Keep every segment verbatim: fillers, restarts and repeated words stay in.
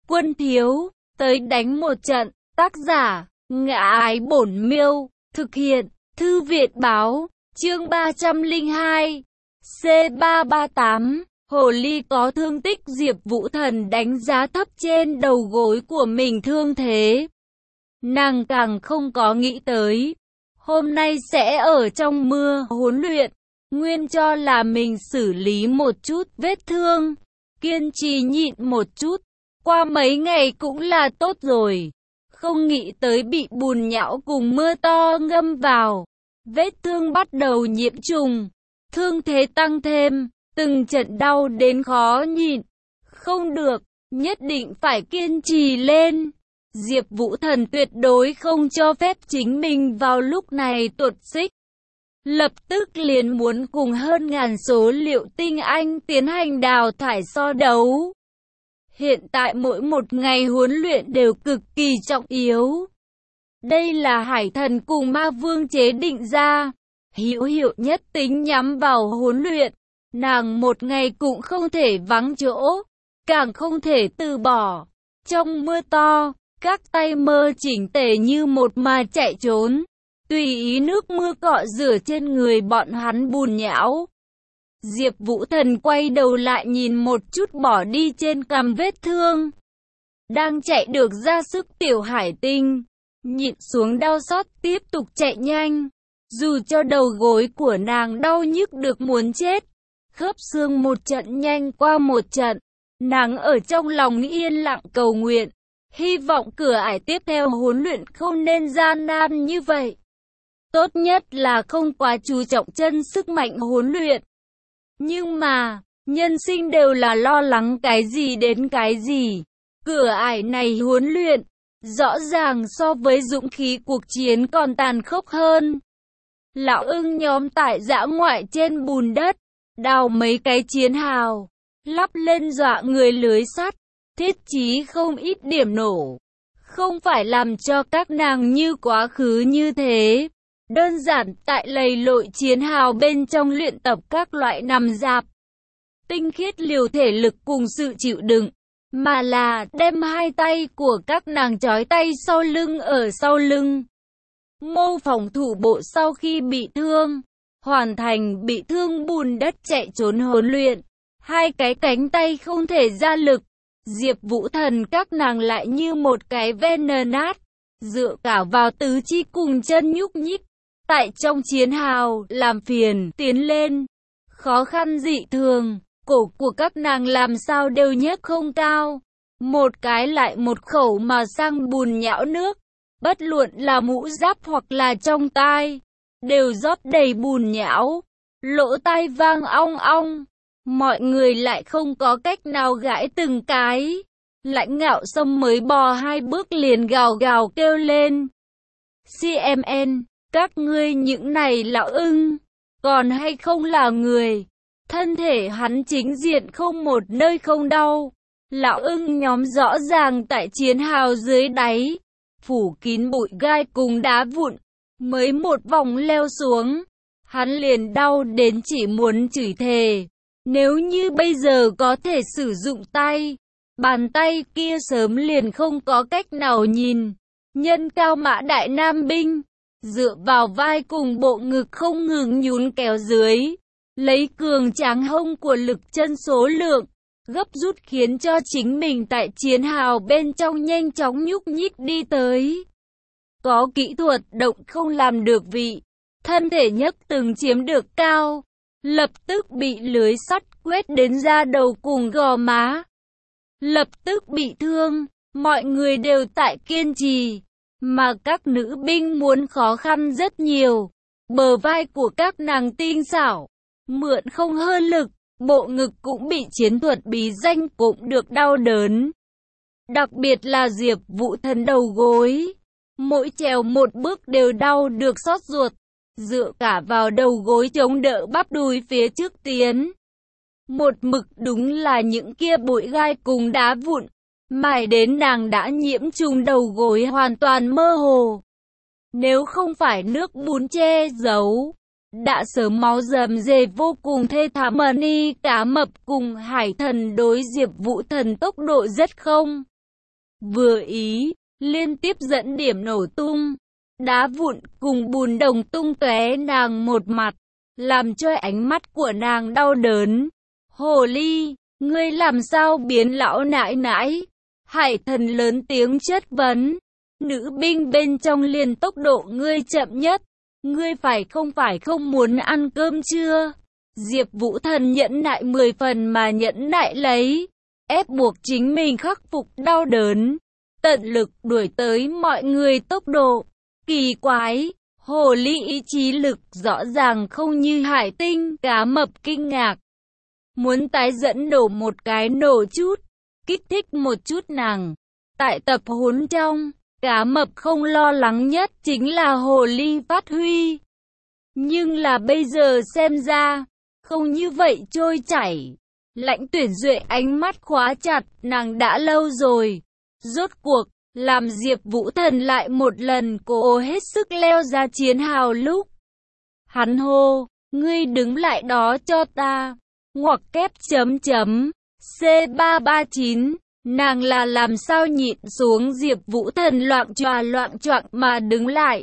Quân thiếu, tới đánh một trận. Tác giả, Ngã Ái Bổn Miêu. Thực hiện, Thư viện báo. Chương ba trăm lẻ hai. C ba ba tám. Hồ ly có thương tích. Diệp Vũ Thần đánh giá thấp trên đầu gối của mình thương thế. Nàng càng không có nghĩ tới. Hôm nay sẽ ở trong mưa huấn luyện. Nguyên cho là mình xử lý một chút vết thương. Kiên trì nhịn một chút. Qua mấy ngày cũng là tốt rồi. Không nghĩ tới bị bùn nhão cùng mưa to ngâm vào. Vết thương bắt đầu nhiễm trùng. Thương thế tăng thêm. Từng trận đau đến khó nhịn. Không được, nhất định phải kiên trì lên. Diệp Vũ Thần tuyệt đối không cho phép chính mình vào lúc này tuột xích. Lập tức liền muốn cùng hơn ngàn số liệu tinh anh tiến hành đào thải so đấu. Hiện tại mỗi một ngày huấn luyện đều cực kỳ trọng yếu. Đây là Hải Thần cùng Ma Vương chế định ra, hữu hiệu nhất tính nhắm vào huấn luyện. Nàng một ngày cũng không thể vắng chỗ, càng không thể từ bỏ. Trong mưa to, các tay mơ chỉnh tề như một mà chạy trốn. Tùy ý nước mưa cọ rửa trên người bọn hắn bùn nhão. Diệp Vũ Thần quay đầu lại nhìn một chút bỏ đi trên cằm vết thương. Đang chạy được ra sức Tiểu Hải Tinh, nhịn xuống đau xót tiếp tục chạy nhanh. Dù cho đầu gối của nàng đau nhức được muốn chết. Khớp xương một trận nhanh qua một trận. Nàng ở trong lòng yên lặng cầu nguyện. Hy vọng cửa ải tiếp theo huấn luyện không nên gian nan như vậy. Tốt nhất là không quá chú trọng chân sức mạnh huấn luyện. Nhưng mà, nhân sinh đều là lo lắng cái gì đến cái gì. Cửa ải này huấn luyện, rõ ràng so với dũng khí cuộc chiến còn tàn khốc hơn. Lão ưng nhóm tại dã ngoại trên bùn đất, đào mấy cái chiến hào, lắp lên dọa người lưới sắt, thiết trí không ít điểm nổ. Không phải làm cho các nàng như quá khứ như thế. Đơn giản tại lầy lội chiến hào bên trong luyện tập các loại nằm dạp. Tinh khiết liều thể lực cùng sự chịu đựng. Mà là đem hai tay của các nàng trói tay sau lưng ở sau lưng. Mô phòng thủ bộ sau khi bị thương. Hoàn thành bị thương bùn đất chạy trốn huấn luyện. Hai cái cánh tay không thể ra lực. Diệp Vũ Thần các nàng lại như một cái ven nát. Dựa cả vào tứ chi cùng chân nhúc nhích. Tại trong chiến hào, làm phiền, tiến lên. Khó khăn dị thường, cổ của các nàng làm sao đều nhấc không cao. Một cái lại một khẩu mà sang bùn nhão nước. Bất luận là mũ giáp hoặc là trong tai, đều rót đầy bùn nhão. Lỗ tai vang ong ong. Mọi người lại không có cách nào gãi từng cái. Lãnh Ngạo Sâm mới bò hai bước liền gào gào kêu lên. xê em en, các ngươi những này lão ưng, còn hay không là người. Thân thể hắn chính diện không một nơi không đau. Lão ưng nhóm rõ ràng tại chiến hào dưới đáy, phủ kín bụi gai cùng đá vụn. Mới một vòng leo xuống, hắn liền đau đến chỉ muốn chửi thề. Nếu như bây giờ có thể sử dụng tay, bàn tay kia sớm liền không có cách nào nhìn. Nhân cao mã đại nam binh, dựa vào vai cùng bộ ngực không ngừng nhún kéo dưới, lấy cường tráng hông của lực chân số lượng, gấp rút khiến cho chính mình tại chiến hào bên trong nhanh chóng nhúc nhích đi tới. Có kỹ thuật động không làm được vị, thân thể nhấc từng chiếm được cao, lập tức bị lưới sắt quét đến da đầu cùng gò má. Lập tức bị thương, mọi người đều tại kiên trì. Mà các nữ binh muốn khó khăn rất nhiều. Bờ vai của các nàng tinh xảo, mượn không hơn lực, bộ ngực cũng bị chiến thuật bí danh cũng được đau đớn. Đặc biệt là Diệp Vũ Thần đầu gối. Mỗi trèo một bước đều đau được xót ruột. Dựa cả vào đầu gối chống đỡ bắp đùi phía trước tiến. Một mực đúng là những kia bụi gai cùng đá vụn. Mãi đến nàng đã nhiễm trùng đầu gối hoàn toàn mơ hồ. Nếu không phải nước bùn che giấu, đã sớm máu rầm rề vô cùng thê thảm. Mani Cá Mập cùng Hải Thần đối Diệp Vũ Thần tốc độ rất không vừa ý, liên tiếp dẫn điểm nổ tung. Đá vụn cùng bùn đồng tung tóe nàng một mặt, làm cho ánh mắt của nàng đau đớn. Hồ ly, ngươi làm sao biến lão nãi nãi? Hải thần lớn tiếng chất vấn. Nữ binh bên trong liền tốc độ ngươi chậm nhất. Ngươi phải không phải không muốn ăn cơm chưa? Diệp Vũ Thần nhẫn nại mười phần mà nhẫn nại lấy, ép buộc chính mình khắc phục đau đớn, tận lực đuổi tới mọi người tốc độ. Kỳ quái, hồ ly ý chí lực rõ ràng không như hải tinh. Cá mập kinh ngạc, muốn tái dẫn đổ một cái nổ chút, kích thích một chút nàng. Tại tập huấn trong, cá mập không lo lắng nhất chính là hồ ly phát huy. Nhưng là bây giờ xem ra, không như vậy trôi chảy. Lãnh Tuyển Duệ ánh mắt khóa chặt nàng đã lâu rồi. Rốt cuộc, làm Diệp Vũ Thần lại một lần cố hết sức leo ra chiến hào lúc. Hắn hô, ngươi đứng lại đó cho ta. Ngoặc kép chấm chấm. C ba ba chín. Nàng là làm sao nhịn xuống Diệp Vũ Thần loạng choạng loạng choạng mà đứng lại.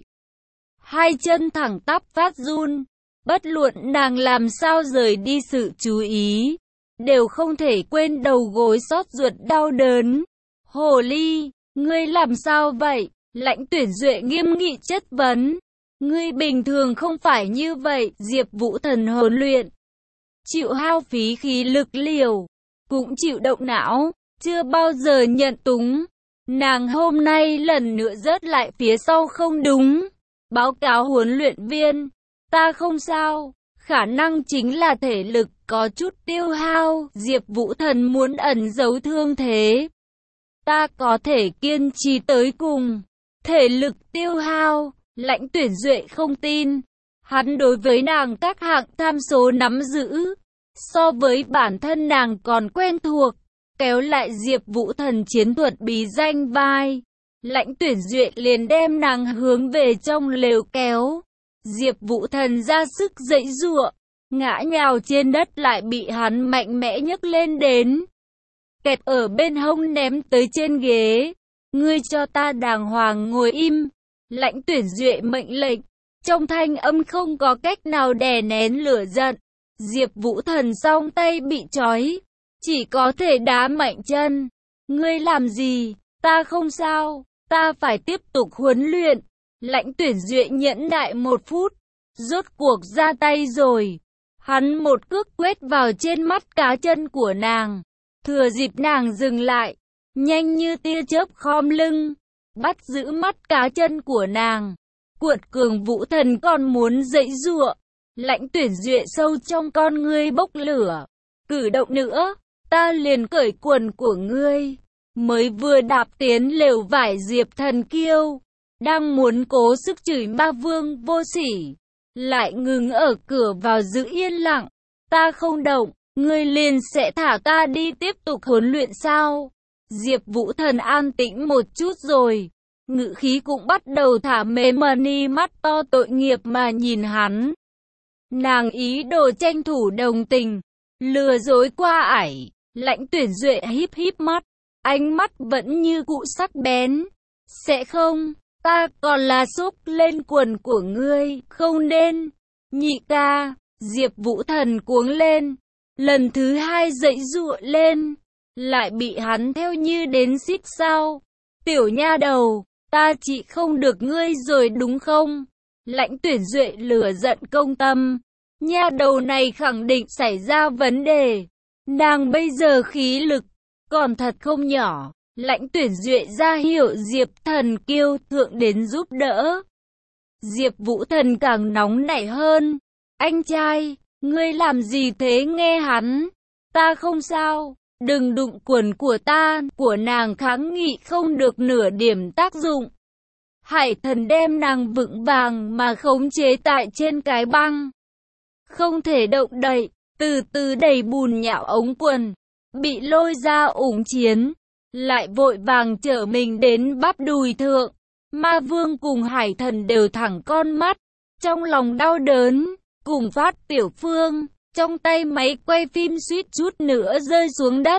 Hai chân thẳng tắp phát run. Bất luận nàng làm sao rời đi sự chú ý, đều không thể quên đầu gối xót ruột đau đớn. Hồ ly, ngươi làm sao vậy? Lãnh Tuyển Duệ nghiêm nghị chất vấn. Ngươi bình thường không phải như vậy. Diệp Vũ Thần huấn luyện, chịu hao phí khí lực liều, cũng chịu động não, chưa bao giờ nhận túng. Nàng hôm nay lần nữa rớt lại phía sau không đúng. Báo cáo huấn luyện viên, ta không sao, khả năng chính là thể lực có chút tiêu hao. Diệp Vũ Thần muốn ẩn giấu thương thế. Ta có thể kiên trì tới cùng. Thể lực tiêu hao, Lãnh Tuyển Duệ không tin. Hắn đối với nàng các hạng tham số nắm giữ, so với bản thân nàng còn quen thuộc. Kéo lại Diệp Vũ Thần chiến thuật bí danh vai, Lãnh Tuyển Duệ liền đem nàng hướng về trong lều kéo. Diệp Vũ Thần ra sức giãy giụa, ngã nhào trên đất lại bị hắn mạnh mẽ nhấc lên đến, kẹt ở bên hông ném tới trên ghế. Ngươi cho ta đàng hoàng ngồi im. Lãnh Tuyển Duệ mệnh lệnh, trong thanh âm không có cách nào đè nén lửa giận. Diệp Vũ Thần song tay bị trói, chỉ có thể đá mạnh chân. Ngươi làm gì? Ta không sao, ta phải tiếp tục huấn luyện. Lãnh Tuyển Duệ nhẫn nại một phút, rốt cuộc ra tay rồi. Hắn một cước quét vào trên mắt cá chân của nàng, thừa dịp nàng dừng lại, nhanh như tia chớp khom lưng, bắt giữ mắt cá chân của nàng. Cuột Cường Vũ Thần còn muốn giãy giụa. Lãnh Tuyển Duệ sâu trong con ngươi bốc lửa. Cử động nữa, ta liền cởi quần của ngươi. Mới vừa đạp tiến lều vải Diệp Thần Kiêu, đang muốn cố sức chửi ma vương vô sỉ, lại ngừng ở cửa vào giữ yên lặng. Ta không động, ngươi liền sẽ thả ta đi tiếp tục huấn luyện sao? Diệp Vũ Thần an tĩnh một chút rồi, ngữ khí cũng bắt đầu thả mềm, mani mắt to tội nghiệp mà nhìn hắn. Nàng ý đồ tranh thủ đồng tình, lừa dối qua ải. Lãnh Tuyển Duệ híp híp mắt, ánh mắt vẫn như cũ sắc bén. Sẽ không, ta còn là xúc lên quần của ngươi, không nên. Nhị ca, Diệp Vũ Thần cuống lên, lần thứ hai giãy giụa lên, lại bị hắn theo như đến xít sao. Tiểu nha đầu, ta chỉ không được ngươi rồi đúng không? Lãnh Tuyển Duệ lửa giận công tâm. Nha đầu này khẳng định xảy ra vấn đề. Nàng bây giờ khí lực còn thật không nhỏ. Lãnh Tuyển Duệ ra hiệu Diệp Thần Kiêu thượng đến giúp đỡ. Diệp Vũ Thần càng nóng nảy hơn. Anh trai, ngươi làm gì thế? Nghe hắn. Ta không sao, đừng đụng quần của ta. Của nàng kháng nghị không được nửa điểm tác dụng. Hải thần đem nàng vững vàng mà khống chế tại trên cái băng, không thể động đậy, từ từ đẩy bùn nhão ống quần, bị lôi ra ủng chiến, lại vội vàng trở mình đến bắp đùi thượng. Ma vương cùng hải thần đều thẳng con mắt, trong lòng đau đớn. Cùng Phát Tiểu Phương, trong tay máy quay phim suýt chút nữa rơi xuống đất.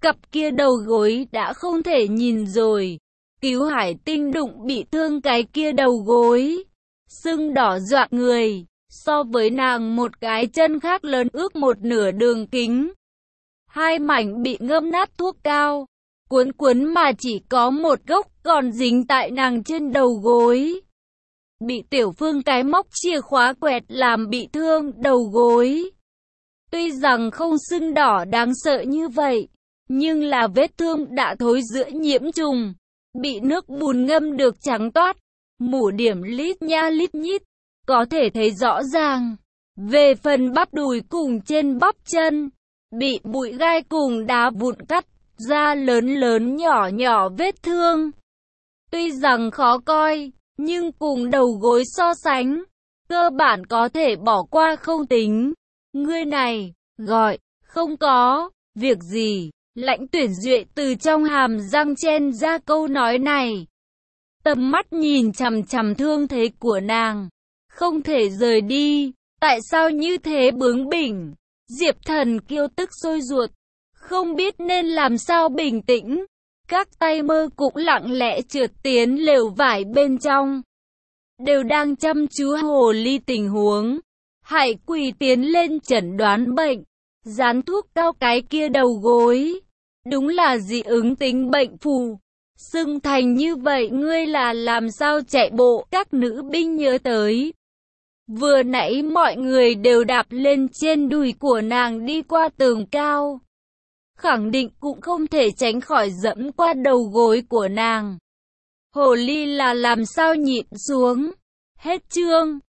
Cặp kia đầu gối đã không thể nhìn rồi. Cứu Hải Tinh đụng bị thương cái kia đầu gối, sưng đỏ rạng người. So với nàng một cái chân khác lớn ước một nửa đường kính. Hai mảnh bị ngâm nát thuốc cao, cuốn cuốn mà chỉ có một gốc còn dính tại nàng trên đầu gối. Bị Tiểu Phương cái móc chìa khóa quẹt làm bị thương đầu gối. Tuy rằng không sưng đỏ đáng sợ như vậy, nhưng là vết thương đã thối rữa nhiễm trùng, bị nước bùn ngâm được trắng toát, mủ điểm lít nha lít nhít, có thể thấy rõ ràng. Về phần bắp đùi cùng trên bắp chân, bị bụi gai cùng đá vụn cắt ra lớn lớn nhỏ nhỏ vết thương. Tuy rằng khó coi, nhưng cùng đầu gối so sánh, cơ bản có thể bỏ qua không tính. Ngươi này, gọi, không có, việc gì, Lãnh Tuyển Duệ từ trong hàm răng chen ra câu nói này. Tầm mắt nhìn chằm chằm thương thế của nàng, không thể rời đi, tại sao như thế bướng bỉnh. Diệp Thần Kiêu tức sôi ruột, không biết nên làm sao bình tĩnh. Các tay mơ cũng lặng lẽ trượt tiến lều vải bên trong, đều đang chăm chú hồ ly tình huống. Hải Quỳ tiến lên chẩn đoán bệnh, dán thuốc cao cái kia đầu gối. Đúng là dị ứng tính bệnh phù. Sưng thành như vậy ngươi là làm sao chạy bộ? Các nữ binh nhớ tới. Vừa nãy mọi người đều đạp lên trên đùi của nàng đi qua tường cao. Khẳng định cũng không thể tránh khỏi dẫm qua đầu gối của nàng. Hồ ly là làm sao nhịn xuống. Hết chương.